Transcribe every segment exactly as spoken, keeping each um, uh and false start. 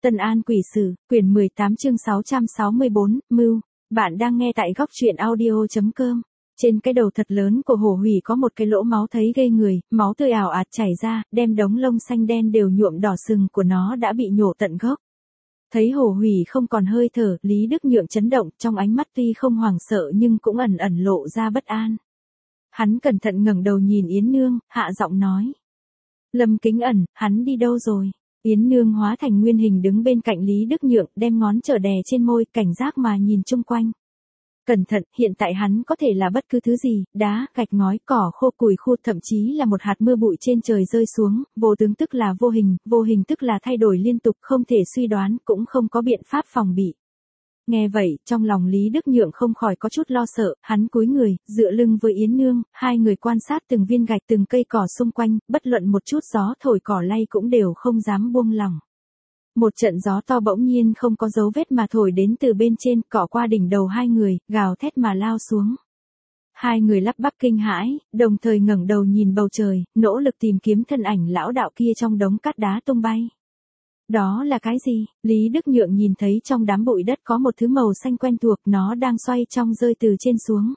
Tân An Quỷ Sử, quyển mười tám chương sáu trăm sáu mươi bốn, Mưu. Bạn đang nghe tại góc truyện audio chấm com. Trên cái đầu thật lớn của hổ hủy có một cái lỗ máu thấy ghê người, máu tươi ào ạt chảy ra, đem đống lông xanh đen đều nhuộm đỏ sừng của nó đã bị nhổ tận gốc. Thấy hổ hủy không còn hơi thở, Lý Đức Nhượng chấn động, trong ánh mắt tuy không hoảng sợ nhưng cũng ẩn ẩn lộ ra bất an. Hắn cẩn thận ngẩng đầu nhìn Yến Nương, hạ giọng nói. Lâm Kính Ẩn, hắn đi đâu rồi? Yến Nương hóa thành nguyên hình đứng bên cạnh Lý Đức Nhượng, đem ngón trỏ đè trên môi, cảnh giác mà nhìn chung quanh. Cẩn thận, hiện tại hắn có thể là bất cứ thứ gì, đá, gạch ngói, cỏ khô, củi khô, thậm chí là một hạt mưa bụi trên trời rơi xuống, vô tướng tức là vô hình, vô hình tức là thay đổi liên tục, không thể suy đoán, cũng không có biện pháp phòng bị. Nghe vậy, trong lòng Lý Đức Nhượng không khỏi có chút lo sợ, hắn cúi người, dựa lưng với Yến Nương, hai người quan sát từng viên gạch từng cây cỏ xung quanh, bất luận một chút gió thổi cỏ lay cũng đều không dám buông lỏng. Một trận gió to bỗng nhiên không có dấu vết mà thổi đến từ bên trên, cỏ qua đỉnh đầu hai người, gào thét mà lao xuống. Hai người lắp bắp kinh hãi, đồng thời ngẩng đầu nhìn bầu trời, nỗ lực tìm kiếm thân ảnh lão đạo kia trong đống cát đá tung bay. Đó là cái gì? Lý Đức Nhượng nhìn thấy trong đám bụi đất có một thứ màu xanh quen thuộc, nó đang xoay trong rơi từ trên xuống.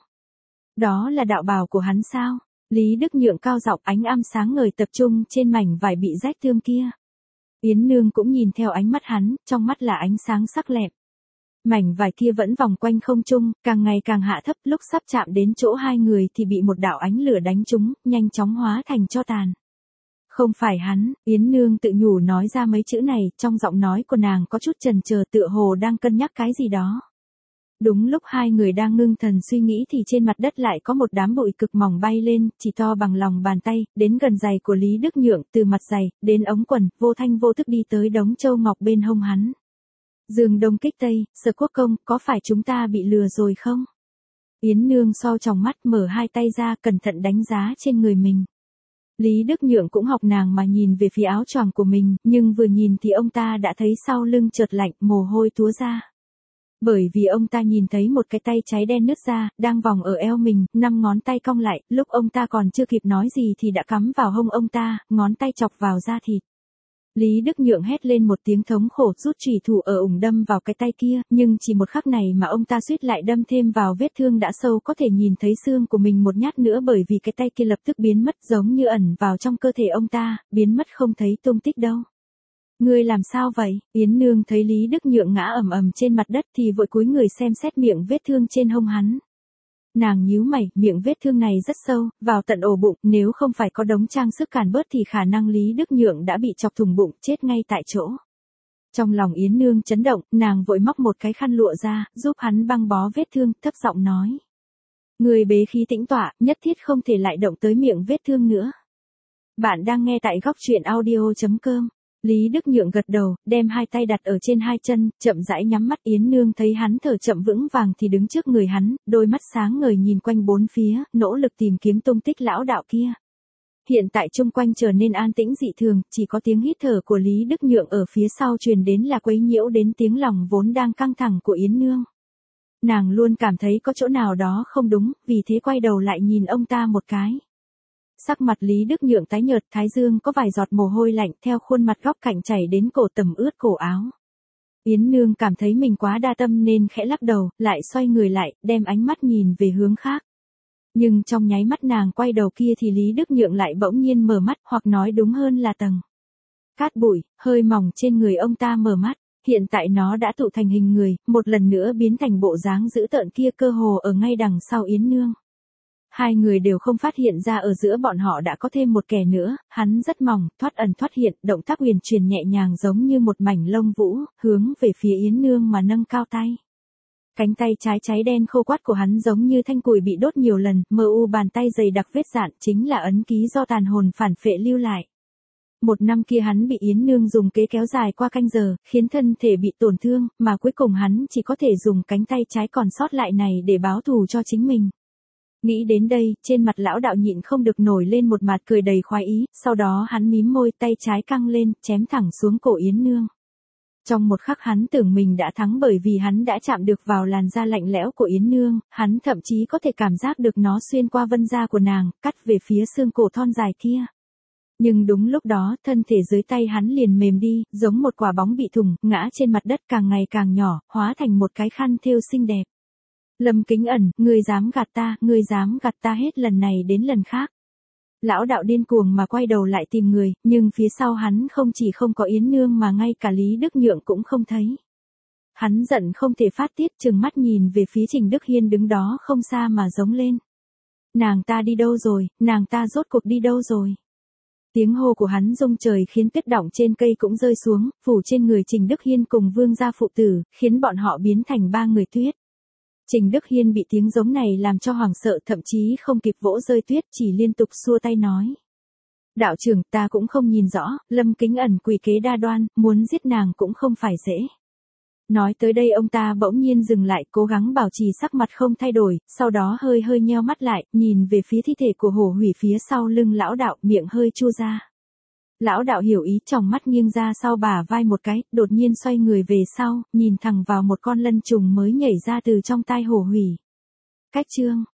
Đó là đạo bào của hắn sao? Lý Đức Nhượng cao giọng, ánh âm sáng ngời tập trung trên mảnh vải bị rách tươm kia. Yến Nương cũng nhìn theo ánh mắt hắn, trong mắt là ánh sáng sắc lẹm. Mảnh vải kia vẫn vòng quanh không trung, càng ngày càng hạ thấp, lúc sắp chạm đến chỗ hai người thì bị một đạo ánh lửa đánh trúng, nhanh chóng hóa thành tro tàn. Không phải hắn, Yến Nương tự nhủ nói ra mấy chữ này, trong giọng nói của nàng có chút chần chờ, tựa hồ đang cân nhắc cái gì đó. Đúng lúc hai người đang ngưng thần suy nghĩ thì trên mặt đất lại có một đám bụi cực mỏng bay lên, chỉ to bằng lòng bàn tay, đến gần giày của Lý Đức Nhượng, từ mặt giày, đến ống quần, vô thanh vô thức đi tới đống châu ngọc bên hông hắn. Dương Đông Kích Tây, Sở Quốc Công, có phải chúng ta bị lừa rồi không? Yến Nương so tròng mắt, mở hai tay ra, cẩn thận đánh giá trên người mình. Lý Đức Nhượng cũng học nàng mà nhìn về phía áo choàng của mình, nhưng vừa nhìn thì ông ta đã thấy sau lưng chợt lạnh, mồ hôi túa ra. Bởi vì ông ta nhìn thấy một cái tay cháy đen nứt ra, đang vòng ở eo mình, năm ngón tay cong lại, lúc ông ta còn chưa kịp nói gì thì đã cắm vào hông ông ta, ngón tay chọc vào da thịt. Lý Đức Nhượng hét lên một tiếng thống khổ, rút chùy thủ ở ủng đâm vào cái tay kia, nhưng chỉ một khắc này mà ông ta suýt lại đâm thêm vào vết thương đã sâu, có thể nhìn thấy xương của mình một nhát nữa, bởi vì cái tay kia lập tức biến mất, giống như ẩn vào trong cơ thể ông ta, biến mất không thấy tung tích đâu. Ngươi làm sao vậy? Yến Nương thấy Lý Đức Nhượng ngã ầm ầm trên mặt đất thì vội cúi người xem xét miệng vết thương trên hông hắn. Nàng nhíu mày, miệng vết thương này rất sâu, vào tận ổ bụng, nếu không phải có đống trang sức cản bớt thì khả năng Lý Đức Nhượng đã bị chọc thủng bụng, chết ngay tại chỗ. Trong lòng Yến Nương chấn động, nàng vội móc một cái khăn lụa ra, giúp hắn băng bó vết thương, thấp giọng nói. Người bế khí tĩnh tọa, nhất thiết không thể lại động tới miệng vết thương nữa. Bạn đang nghe tại góc truyện audio chấm com. Lý Đức Nhượng gật đầu, đem hai tay đặt ở trên hai chân, chậm rãi nhắm mắt. Yến Nương thấy hắn thở chậm vững vàng thì đứng trước người hắn, đôi mắt sáng ngời nhìn quanh bốn phía, nỗ lực tìm kiếm tung tích lão đạo kia. Hiện tại chung quanh trở nên an tĩnh dị thường, chỉ có tiếng hít thở của Lý Đức Nhượng ở phía sau truyền đến là quấy nhiễu đến tiếng lòng vốn đang căng thẳng của Yến Nương. Nàng luôn cảm thấy có chỗ nào đó không đúng, vì thế quay đầu lại nhìn ông ta một cái. Sắc mặt Lý Đức Nhượng tái nhợt, thái dương có vài giọt mồ hôi lạnh theo khuôn mặt góc cạnh chảy đến cổ tầm ướt cổ áo. Yến Nương cảm thấy mình quá đa tâm nên khẽ lắc đầu, lại xoay người lại, đem ánh mắt nhìn về hướng khác. Nhưng trong nháy mắt nàng quay đầu kia thì Lý Đức Nhượng lại bỗng nhiên mở mắt, hoặc nói đúng hơn là tầng cát bụi, hơi mỏng trên người ông ta mở mắt. Hiện tại nó đã tụ thành hình người, một lần nữa biến thành bộ dáng dữ tợn kia, cơ hồ ở ngay đằng sau Yến Nương. Hai người đều không phát hiện ra ở giữa bọn họ đã có thêm một kẻ nữa, hắn rất mỏng, thoát ẩn thoát hiện, động tác huyền truyền nhẹ nhàng giống như một mảnh lông vũ, hướng về phía Yến Nương mà nâng cao tay. Cánh tay trái cháy đen khô quắt của hắn giống như thanh củi bị đốt nhiều lần, mờ u bàn tay dày đặc vết dạn chính là ấn ký do tàn hồn phản phệ lưu lại. Một năm kia hắn bị Yến Nương dùng kế kéo dài qua canh giờ, khiến thân thể bị tổn thương, mà cuối cùng hắn chỉ có thể dùng cánh tay trái còn sót lại này để báo thù cho chính mình. Nghĩ đến đây, trên mặt lão đạo nhịn không được nổi lên một mặt cười đầy khoái ý, sau đó hắn mím môi, tay trái căng lên, chém thẳng xuống cổ Yến Nương. Trong một khắc hắn tưởng mình đã thắng bởi vì hắn đã chạm được vào làn da lạnh lẽo của Yến Nương, hắn thậm chí có thể cảm giác được nó xuyên qua vân da của nàng, cắt về phía xương cổ thon dài kia. Nhưng đúng lúc đó, thân thể dưới tay hắn liền mềm đi, giống một quả bóng bị thủng, ngã trên mặt đất càng ngày càng nhỏ, hóa thành một cái khăn thêu xinh đẹp. Lâm Kính Ẩn, ngươi dám gạt ta, ngươi dám gạt ta hết lần này đến lần khác. Lão đạo điên cuồng mà quay đầu lại tìm người, nhưng phía sau hắn không chỉ không có Yến Nương mà ngay cả Lý Đức Nhượng cũng không thấy. Hắn giận không thể phát tiết, trừng mắt nhìn về phía Trình Đức Hiên đứng đó không xa mà giống lên. Nàng ta đi đâu rồi, nàng ta rốt cuộc đi đâu rồi? Tiếng hô của hắn rung trời khiến tuyết đọng trên cây cũng rơi xuống, phủ trên người Trình Đức Hiên cùng Vương gia phụ tử, khiến bọn họ biến thành ba người tuyết. Trình Đức Hiên bị tiếng giống này làm cho hoảng sợ, thậm chí không kịp vỗ rơi tuyết, chỉ liên tục xua tay nói. Đạo trưởng, ta cũng không nhìn rõ, Lâm Kính Ẩn quỷ kế đa đoan, muốn giết nàng cũng không phải dễ. Nói tới đây ông ta bỗng nhiên dừng lại, cố gắng bảo trì sắc mặt không thay đổi, sau đó hơi hơi nheo mắt lại, nhìn về phía thi thể của Hồ Hủy phía sau lưng lão đạo, miệng hơi chua ra. Lão đạo hiểu ý, tròng mắt nghiêng ra sau bả vai một cái, đột nhiên xoay người về sau, nhìn thẳng vào một con lân trùng mới nhảy ra từ trong tai Hồ Hủy. Cách chương